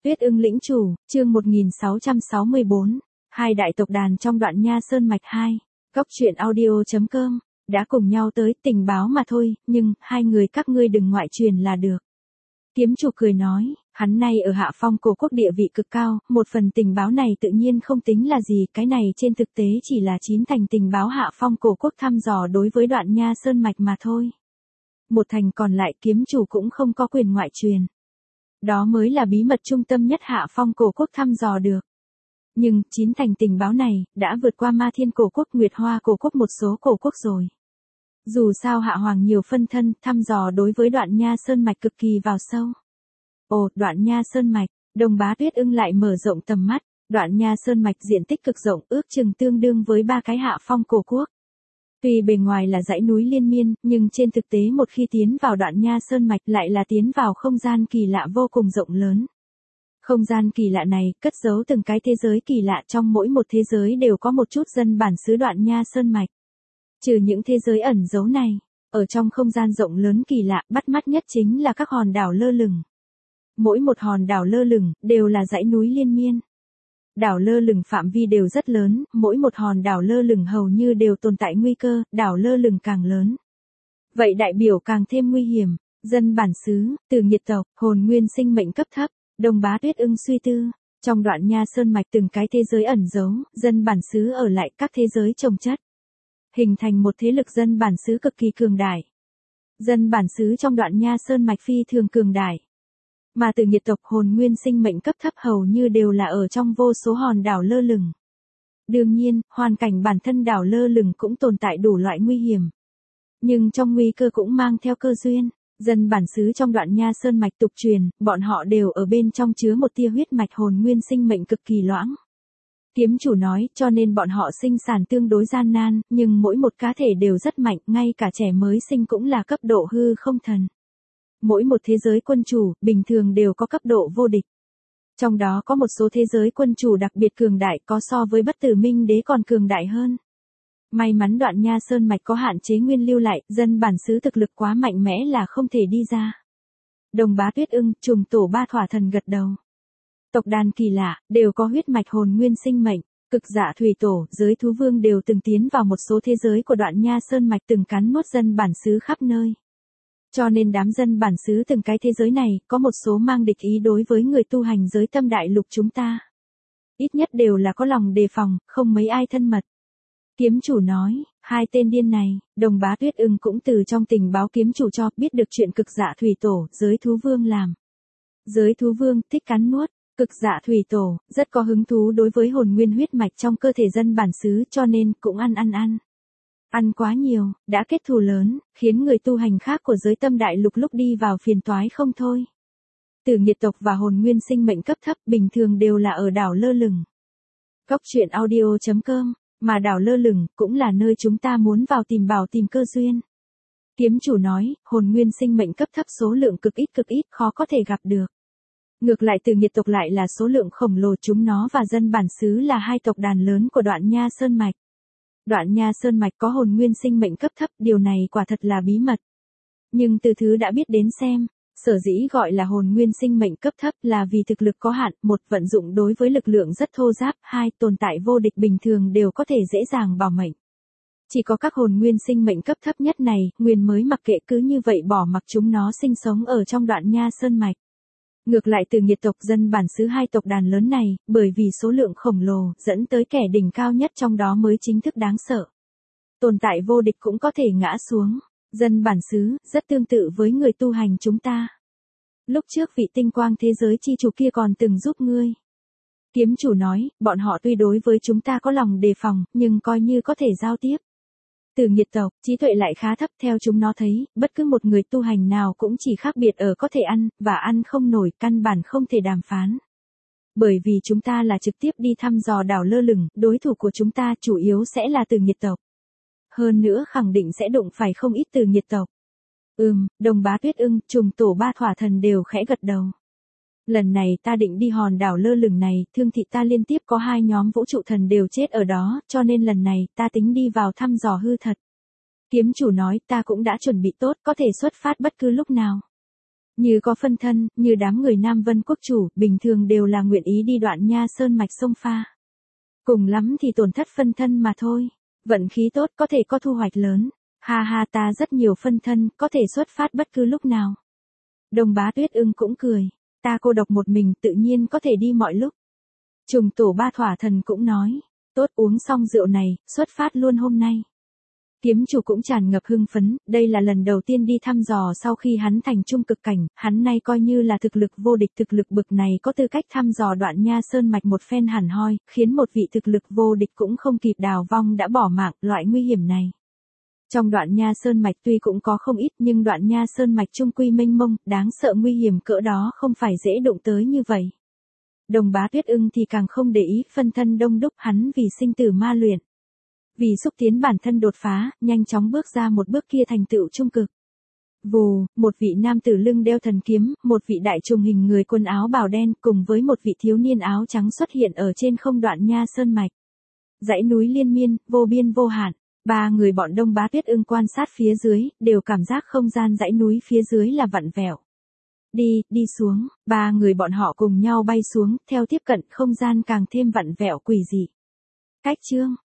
Tuyết ưng lĩnh chủ, chương 1664, hai đại tộc đàn trong đoạn Nha Sơn Mạch 2, góc truyện audio.com, đã cùng nhau tới tình báo mà thôi, nhưng, hai người các ngươi đừng ngoại truyền là được. Kiếm chủ cười nói, hắn nay ở Hạ Phong Cổ Quốc địa vị cực cao, một phần tình báo này tự nhiên không tính là gì, cái này trên thực tế chỉ là 9 thành tình báo Hạ Phong Cổ Quốc thăm dò đối với đoạn Nha Sơn Mạch mà thôi. Một thành còn lại kiếm chủ cũng không có quyền ngoại truyền. Đó mới là bí mật trung tâm nhất Hạ Phong Cổ Quốc thăm dò được. Nhưng, 9 thành tình báo này, đã vượt qua Ma Thiên Cổ Quốc, Nguyệt Hoa Cổ Quốc một số cổ quốc rồi. Dù sao Hạ Hoàng nhiều phân thân, thăm dò đối với đoạn Nha Sơn Mạch cực kỳ vào sâu. Ồ, đoạn Nha Sơn Mạch, Đồng Bá Tuyết ưng lại mở rộng tầm mắt, đoạn Nha Sơn Mạch diện tích cực rộng ước chừng tương đương với 3 cái Hạ Phong Cổ Quốc. Tuy bề ngoài là dãy núi liên miên, nhưng trên thực tế một khi tiến vào đoạn Nha Sơn Mạch lại là tiến vào không gian kỳ lạ vô cùng rộng lớn. Không gian kỳ lạ này cất giấu từng cái thế giới kỳ lạ, trong mỗi một thế giới đều có một chút dân bản xứ đoạn Nha Sơn Mạch. Trừ những thế giới ẩn giấu này, ở trong không gian rộng lớn kỳ lạ bắt mắt nhất chính là các hòn đảo lơ lửng. Mỗi một hòn đảo lơ lửng đều là dãy núi liên miên. Đảo lơ lửng phạm vi đều rất lớn, mỗi một hòn đảo lơ lửng hầu như đều tồn tại nguy cơ, đảo lơ lửng càng lớn. Vậy đại biểu càng thêm nguy hiểm, dân bản xứ, từ nhiệt tộc, hồn nguyên sinh mệnh cấp thấp, Đồng Bá Tuyết ưng suy tư, trong đoạn Nha Sơn Mạch từng cái thế giới ẩn giấu, dân bản xứ ở lại các thế giới chồng chất. Hình thành một thế lực dân bản xứ cực kỳ cường đại. Dân bản xứ trong đoạn Nha Sơn Mạch phi thường cường đại. Mà từ nhiệt tộc hồn nguyên sinh mệnh cấp thấp hầu như đều là ở trong vô số hòn đảo lơ lửng. Đương nhiên, hoàn cảnh bản thân đảo lơ lửng cũng tồn tại đủ loại nguy hiểm. Nhưng trong nguy cơ cũng mang theo cơ duyên, dân bản xứ trong đoạn Nha Sơn Mạch tục truyền, bọn họ đều ở bên trong chứa một tia huyết mạch hồn nguyên sinh mệnh cực kỳ loãng. Kiếm chủ nói, cho nên bọn họ sinh sản tương đối gian nan, nhưng mỗi một cá thể đều rất mạnh, ngay cả trẻ mới sinh cũng là cấp độ hư không thần. Mỗi một thế giới quân chủ, bình thường đều có cấp độ vô địch. Trong đó có một số thế giới quân chủ đặc biệt cường đại, có so với Bất Tử Minh Đế còn cường đại hơn. May mắn đoạn Nha Sơn Mạch có hạn chế nguyên lưu lại, dân bản xứ thực lực quá mạnh mẽ là không thể đi ra. Đồng Bá Tuyết ưng, trùng tổ ba thỏa thần gật đầu. Tộc đàn kỳ lạ, đều có huyết mạch hồn nguyên sinh mệnh, cực dạ thủy tổ, giới thú vương đều từng tiến vào một số thế giới của đoạn Nha Sơn Mạch từng cắn nuốt dân bản xứ khắp nơi. Cho nên đám dân bản xứ từng cái thế giới này, có một số mang địch ý đối với người tu hành giới Tâm Đại Lục chúng ta. Ít nhất đều là có lòng đề phòng, không mấy ai thân mật. Kiếm chủ nói, hai tên điên này, Đồng Bá Tuyết ưng cũng từ trong tình báo kiếm chủ cho biết được chuyện cực dạ thủy tổ, giới thú vương làm. Giới thú vương, thích cắn nuốt, cực dạ thủy tổ, rất có hứng thú đối với hồn nguyên huyết mạch trong cơ thể dân bản xứ cho nên cũng ăn. Ăn quá nhiều, đã kết thù lớn, khiến người tu hành khác của giới Tâm Đại Lục lúc đi vào phiền toái không thôi. Từ nhiệt tộc và hồn nguyên sinh mệnh cấp thấp bình thường đều là ở đảo lơ lửng. Góc truyện audio.com, mà đảo lơ lửng cũng là nơi chúng ta muốn vào tìm bảo tìm cơ duyên. Kiếm chủ nói, hồn nguyên sinh mệnh cấp thấp số lượng cực ít khó có thể gặp được. Ngược lại từ nhiệt tộc lại là số lượng khổng lồ, chúng nó và dân bản xứ là hai tộc đàn lớn của đoạn Nha Sơn Mạch. Đoạn Nha Sơn Mạch có hồn nguyên sinh mệnh cấp thấp, điều này quả thật là bí mật. Nhưng từ thứ đã biết đến xem, sở dĩ gọi là hồn nguyên sinh mệnh cấp thấp là vì thực lực có hạn, một vận dụng đối với lực lượng rất thô ráp, hai tồn tại vô địch bình thường đều có thể dễ dàng bỏ mệnh. Chỉ có các hồn nguyên sinh mệnh cấp thấp nhất này, nguyên mới mặc kệ cứ như vậy bỏ mặc chúng nó sinh sống ở trong đoạn Nha Sơn Mạch. Ngược lại từ nhiệt tộc dân bản xứ hai tộc đàn lớn này, bởi vì số lượng khổng lồ, dẫn tới kẻ đỉnh cao nhất trong đó mới chính thức đáng sợ. Tồn tại vô địch cũng có thể ngã xuống, dân bản xứ, rất tương tự với người tu hành chúng ta. Lúc trước vị tinh quang thế giới chi chủ kia còn từng giúp ngươi. Kiếm chủ nói, bọn họ tuy đối với chúng ta có lòng đề phòng, nhưng coi như có thể giao tiếp. Từ nhiệt tộc, trí tuệ lại khá thấp, theo chúng nó thấy, bất cứ một người tu hành nào cũng chỉ khác biệt ở có thể ăn, và ăn không nổi, căn bản không thể đàm phán. Bởi vì chúng ta là trực tiếp đi thăm dò đảo lơ lửng, đối thủ của chúng ta chủ yếu sẽ là từ nhiệt tộc. Hơn nữa khẳng định sẽ đụng phải không ít từ nhiệt tộc. Đồng Bá Tuyết ưng, trùng tổ ba thỏa thần đều khẽ gật đầu. Lần này ta định đi hòn đảo lơ lửng này, thương thị ta liên tiếp có 2 nhóm vũ trụ thần đều chết ở đó, cho nên lần này, ta tính đi vào thăm dò hư thật. Kiếm chủ nói, ta cũng đã chuẩn bị tốt, có thể xuất phát bất cứ lúc nào. Như có phân thân, như đám người Nam Vân quốc chủ, bình thường đều là nguyện ý đi đoạn nha sơn mạch sông pha. Cùng lắm thì tổn thất phân thân mà thôi. Vận khí tốt có thể có thu hoạch lớn. Ha ha, ta rất nhiều phân thân, có thể xuất phát bất cứ lúc nào. Đồng Bá Tuyết Ưng cũng cười. Ta cô độc một mình tự nhiên có thể đi mọi lúc. Trùng tổ ba thỏa thần cũng nói. Tốt, uống xong rượu này, xuất phát luôn hôm nay. Kiếm chủ cũng tràn ngập hưng phấn, đây là lần đầu tiên đi thăm dò sau khi hắn thành trung cực cảnh, hắn nay coi như là thực lực vô địch, thực lực bực này có tư cách thăm dò đoạn nha sơn mạch một phen hẳn hoi, khiến một vị thực lực vô địch cũng không kịp đào vong đã bỏ mạng loại nguy hiểm này. Trong đoạn nha sơn mạch tuy cũng có không ít nhưng đoạn nha sơn mạch trung quy mênh mông, đáng sợ nguy hiểm cỡ đó không phải dễ đụng tới như vậy. Đồng Bá Tuyết Ưng thì càng không để ý, phân thân đông đúc, hắn vì sinh tử ma luyện. Vì xúc tiến bản thân đột phá, nhanh chóng bước ra một bước kia thành tựu trung cực. Vù, một vị nam tử lưng đeo thần kiếm, một vị đại trùng hình người quần áo bào đen cùng với một vị thiếu niên áo trắng xuất hiện ở trên không đoạn nha sơn mạch. Dãy núi liên miên, vô biên vô hạn. Ba người bọn Đông Bá Tuyết Ưng quan sát phía dưới, đều cảm giác không gian dãy núi phía dưới là vặn vẹo. Đi xuống, ba người bọn họ cùng nhau bay xuống, theo tiếp cận không gian càng thêm vặn vẹo quỷ dị. Cách chương